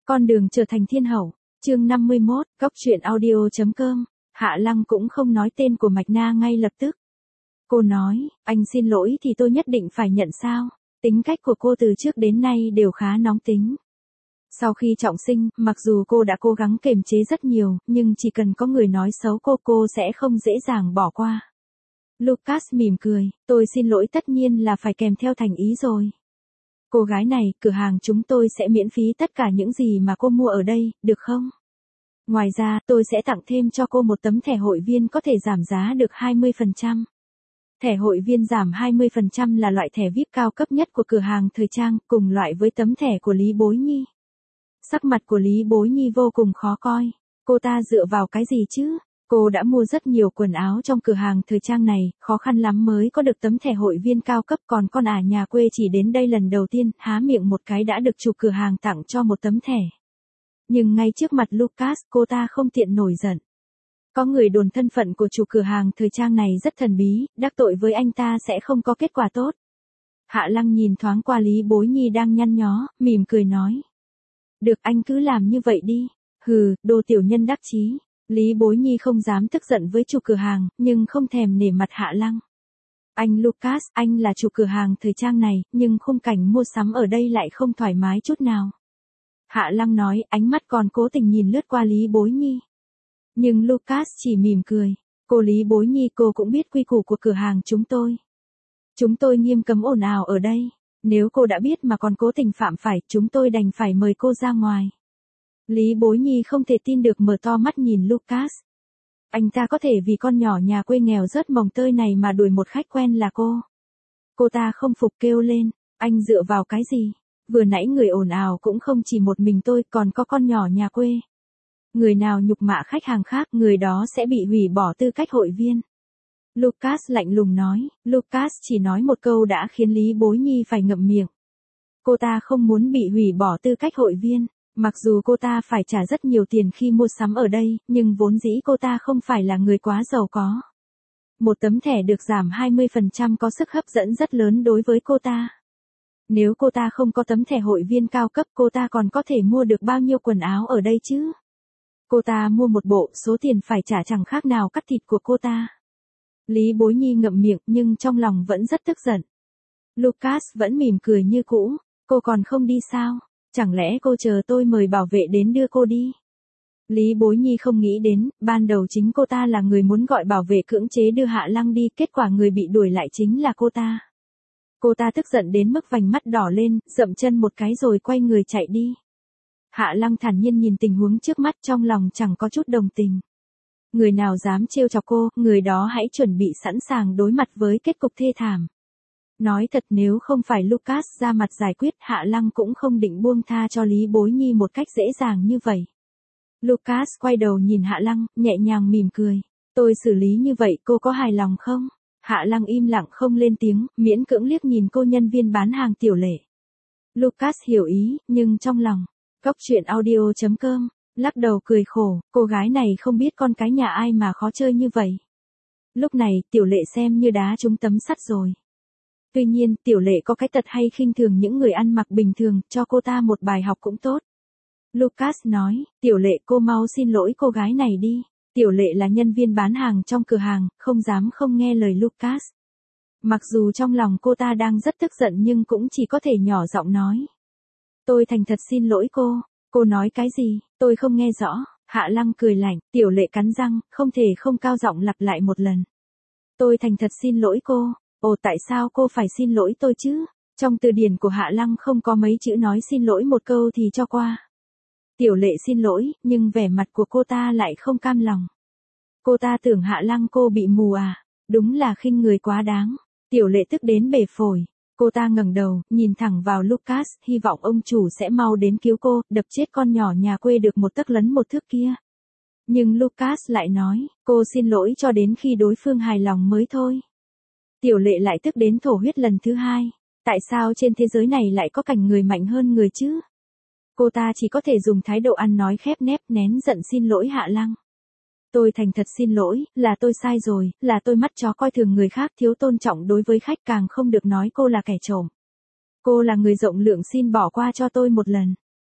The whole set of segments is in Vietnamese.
Con đường trở thành thiên hậu, chương 51, Cốc truyện audio.com, Hạ Lăng cũng không nói tên của Mạch Na ngay lập tức. Cô nói, anh xin lỗi thì tôi nhất định phải nhận sao, tính cách của cô từ trước đến nay đều khá nóng tính. Sau khi trọng sinh, mặc dù cô đã cố gắng kiềm chế rất nhiều, nhưng chỉ cần có người nói xấu cô sẽ không dễ dàng bỏ qua. Lucas mỉm cười, tôi xin lỗi tất nhiên là phải kèm theo thành ý rồi. Cô gái này, cửa hàng chúng tôi sẽ miễn phí tất cả những gì mà cô mua ở đây, được không? Ngoài ra, tôi sẽ tặng thêm cho cô một tấm thẻ hội viên có thể giảm giá được 20%. Thẻ hội viên giảm 20% là loại thẻ VIP cao cấp nhất của cửa hàng thời trang, cùng loại với tấm thẻ của Lý Bối Nhi. Sắc mặt của Lý Bối Nhi vô cùng khó coi. Cô ta dựa vào cái gì chứ? Cô đã mua rất nhiều quần áo trong cửa hàng thời trang này, khó khăn lắm mới có được tấm thẻ hội viên cao cấp, còn con nhà quê chỉ đến đây lần đầu tiên, há miệng một cái đã được chủ cửa hàng tặng cho một tấm thẻ. Nhưng ngay trước mặt Lucas, cô ta không tiện nổi giận. Có người đồn thân phận của chủ cửa hàng thời trang này rất thần bí, đắc tội với anh ta sẽ không có kết quả tốt. Hạ Lăng nhìn thoáng qua Lý Bối Nhi đang nhăn nhó, mỉm cười nói. Được, anh cứ làm như vậy đi. Hừ, đồ tiểu nhân đắc chí. Lý Bối Nhi không dám tức giận với chủ cửa hàng, nhưng không thèm nể mặt Hạ Lăng. Anh Lucas, anh là chủ cửa hàng thời trang này, nhưng khung cảnh mua sắm ở đây lại không thoải mái chút nào. Hạ Lăng nói, ánh mắt còn cố tình nhìn lướt qua Lý Bối Nhi. Nhưng Lucas chỉ mỉm cười. Cô Lý Bối Nhi, cô cũng biết quy củ của cửa hàng chúng tôi. Chúng tôi nghiêm cấm ồn ào ở đây. Nếu cô đã biết mà còn cố tình phạm phải, chúng tôi đành phải mời cô ra ngoài. Lý Bối Nhi không thể tin được, mở to mắt nhìn Lucas. Anh ta có thể vì con nhỏ nhà quê nghèo rớt mồng tơi này mà đuổi một khách quen là cô. Cô ta không phục kêu lên, anh dựa vào cái gì? Vừa nãy người ồn ào cũng không chỉ một mình tôi, còn có con nhỏ nhà quê. Người nào nhục mạ khách hàng khác, người đó sẽ bị hủy bỏ tư cách hội viên. Lucas lạnh lùng nói, Lucas chỉ nói một câu đã khiến Lý Bối Nhi phải ngậm miệng. Cô ta không muốn bị hủy bỏ tư cách hội viên. Mặc dù cô ta phải trả rất nhiều tiền khi mua sắm ở đây, nhưng vốn dĩ cô ta không phải là người quá giàu có. Một tấm thẻ được giảm 20% có sức hấp dẫn rất lớn đối với cô ta. Nếu cô ta không có tấm thẻ hội viên cao cấp, cô ta còn có thể mua được bao nhiêu quần áo ở đây chứ? Cô ta mua một bộ, số tiền phải trả chẳng khác nào cắt thịt của cô ta. Lý Bối Nhi ngậm miệng nhưng trong lòng vẫn rất tức giận. Lucas vẫn mỉm cười như cũ, cô còn không đi sao? Chẳng lẽ cô chờ tôi mời bảo vệ đến đưa cô đi? Lý Bối Nhi không nghĩ đến, ban đầu chính cô ta là người muốn gọi bảo vệ cưỡng chế đưa Hạ Lăng đi, kết quả người bị đuổi lại chính là cô ta. Cô ta tức giận đến mức vành mắt đỏ lên, dậm chân một cái rồi quay người chạy đi. Hạ Lăng thản nhiên nhìn tình huống trước mắt, trong lòng chẳng có chút đồng tình. Người nào dám trêu chọc cô, người đó hãy chuẩn bị sẵn sàng đối mặt với kết cục thê thảm. Nói thật, nếu không phải Lucas ra mặt giải quyết, Hạ Lăng cũng không định buông tha cho Lý Bối Nhi một cách dễ dàng như vậy. Lucas quay đầu nhìn Hạ Lăng, nhẹ nhàng mỉm cười. Tôi xử lý như vậy, cô có hài lòng không? Hạ Lăng im lặng không lên tiếng, miễn cưỡng liếc nhìn cô nhân viên bán hàng Tiểu Lệ. Lucas hiểu ý, nhưng trong lòng, Cốc truyện audio.com, lắc đầu cười khổ, cô gái này không biết con cái nhà ai mà khó chơi như vậy. Lúc này, Tiểu Lệ xem như đá trúng tấm sắt rồi. Tuy nhiên, Tiểu Lệ có cái tật hay khinh thường những người ăn mặc bình thường, cho cô ta một bài học cũng tốt. Lucas nói, Tiểu Lệ, cô mau xin lỗi cô gái này đi. Tiểu Lệ là nhân viên bán hàng trong cửa hàng, không dám không nghe lời Lucas. Mặc dù trong lòng cô ta đang rất tức giận nhưng cũng chỉ có thể nhỏ giọng nói. Tôi thành thật xin lỗi cô. Cô nói cái gì, tôi không nghe rõ. Hạ Lăng cười lạnh, Tiểu Lệ cắn răng, không thể không cao giọng lặp lại một lần. Tôi thành thật xin lỗi cô. Ồ, tại sao cô phải xin lỗi tôi chứ? Trong từ điển của Hạ Lăng không có mấy chữ nói xin lỗi một câu thì cho qua. Tiểu Lệ xin lỗi, nhưng vẻ mặt của cô ta lại không cam lòng. Cô ta tưởng Hạ Lăng cô bị mù à? Đúng là khinh người quá đáng. Tiểu Lệ tức đến bể phổi. Cô ta ngẩng đầu, nhìn thẳng vào Lucas, hy vọng ông chủ sẽ mau đến cứu cô, đập chết con nhỏ nhà quê được một tấc lấn một thước kia. Nhưng Lucas lại nói, cô xin lỗi cho đến khi đối phương hài lòng mới thôi. Tiểu Lệ lại tức đến thổ huyết lần thứ hai. Tại sao trên thế giới này lại có cảnh người mạnh hơn người chứ? Cô ta chỉ có thể dùng thái độ ăn nói khép nép nén giận xin lỗi Hạ Lăng. Tôi thành thật xin lỗi, là tôi sai rồi, là tôi mắt chó coi thường người khác, thiếu tôn trọng đối với khách, càng không được nói cô là kẻ trộm. Cô là người rộng lượng, xin bỏ qua cho tôi một lần.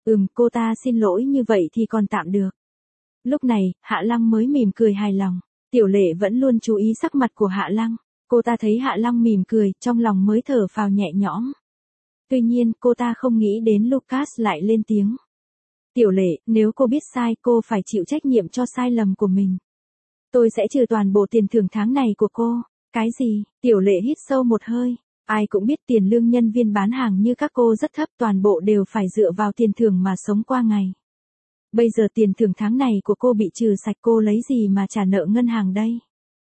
Cô ta xin lỗi như vậy thì còn tạm được. Lúc này, Hạ Lăng mới mỉm cười hài lòng. Tiểu Lệ vẫn luôn chú ý sắc mặt của Hạ Lăng. Cô ta thấy Hạ Lăng mỉm cười, trong lòng mới thở phào nhẹ nhõm. Tuy nhiên, cô ta không nghĩ đến Lucas lại lên tiếng. Tiểu Lệ, nếu cô biết sai, cô phải chịu trách nhiệm cho sai lầm của mình. Tôi sẽ trừ toàn bộ tiền thưởng tháng này của cô. Cái gì? Tiểu Lệ hít sâu một hơi. Ai cũng biết tiền lương nhân viên bán hàng như các cô rất thấp, toàn bộ đều phải dựa vào tiền thưởng mà sống qua ngày. Bây giờ tiền thưởng tháng này của cô bị trừ sạch, cô lấy gì mà trả nợ ngân hàng đây?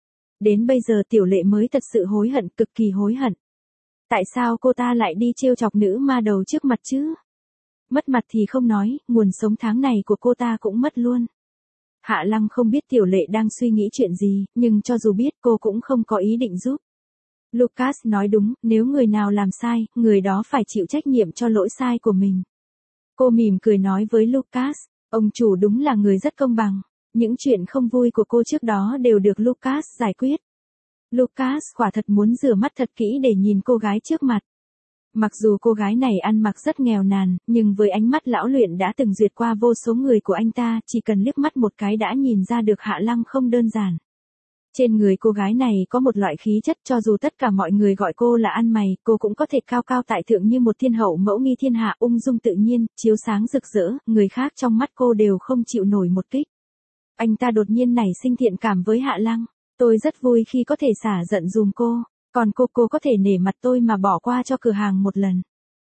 Đến bây giờ Tiểu Lệ mới thật sự hối hận, cực kỳ hối hận. Tại sao cô ta lại đi trêu chọc nữ ma đầu trước mặt chứ? Mất mặt thì không nói, nguồn sống tháng này của cô ta cũng mất luôn. Hạ Lăng không biết Tiểu Lệ đang suy nghĩ chuyện gì, nhưng cho dù biết cô cũng không có ý định giúp. Lucas nói đúng, nếu người nào làm sai, người đó phải chịu trách nhiệm cho lỗi sai của mình. Cô mỉm cười nói với Lucas, ông chủ đúng là người rất công bằng. Những chuyện không vui của cô trước đó đều được Lucas giải quyết. Lucas quả thật muốn rửa mắt thật kỹ để nhìn cô gái trước mặt. Mặc dù cô gái này ăn mặc rất nghèo nàn, nhưng với ánh mắt lão luyện đã từng duyệt qua vô số người của anh ta, chỉ cần liếc mắt một cái đã nhìn ra được Hạ Lăng không đơn giản. Trên người cô gái này có một loại khí chất, cho dù tất cả mọi người gọi cô là ăn mày, cô cũng có thể cao cao tại thượng như một thiên hậu mẫu nghi thiên hạ, ung dung tự nhiên, chiếu sáng rực rỡ, người khác trong mắt cô đều không chịu nổi một kích. Anh ta đột nhiên nảy sinh thiện cảm với Hạ Lăng. Tôi rất vui khi có thể xả giận dùm cô, còn cô có thể nể mặt tôi mà bỏ qua cho cửa hàng một lần.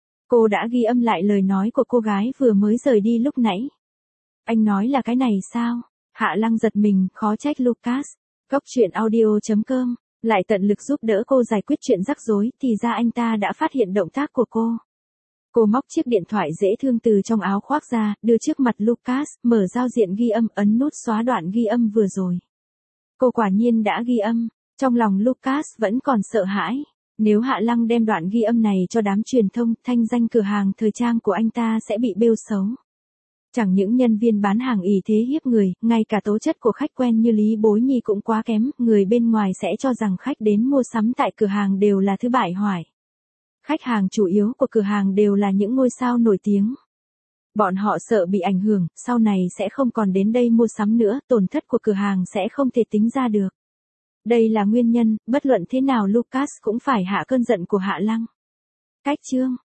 Cô đã ghi âm lại lời nói của cô gái vừa mới rời đi lúc nãy. Anh nói là cái này sao? Hạ Lăng giật mình, khó trách Lucas. Góc truyện audio.com lại tận lực giúp đỡ cô giải quyết chuyện rắc rối, thì ra anh ta đã phát hiện động tác của cô. Cô móc chiếc điện thoại dễ thương từ trong áo khoác ra, đưa trước mặt Lucas, mở giao diện ghi âm, ấn nút xóa đoạn ghi âm vừa rồi. Cô quả nhiên đã ghi âm, trong lòng Lucas vẫn còn sợ hãi. Nếu Hạ Lăng đem đoạn ghi âm này cho đám truyền thông, thanh danh cửa hàng thời trang của anh ta sẽ bị bêu xấu. Chẳng những nhân viên bán hàng ỷ thế hiếp người, ngay cả tố chất của khách quen như Lý Bối Nhi cũng quá kém, người bên ngoài sẽ cho rằng khách đến mua sắm tại cửa hàng đều là thứ bại hoại. Khách hàng chủ yếu của cửa hàng đều là những ngôi sao nổi tiếng. Bọn họ sợ bị ảnh hưởng, sau này sẽ không còn đến đây mua sắm nữa, tổn thất của cửa hàng sẽ không thể tính ra được. Đây là nguyên nhân, bất luận thế nào Lucas cũng phải hạ cơn giận của Hạ Lăng. Cách chương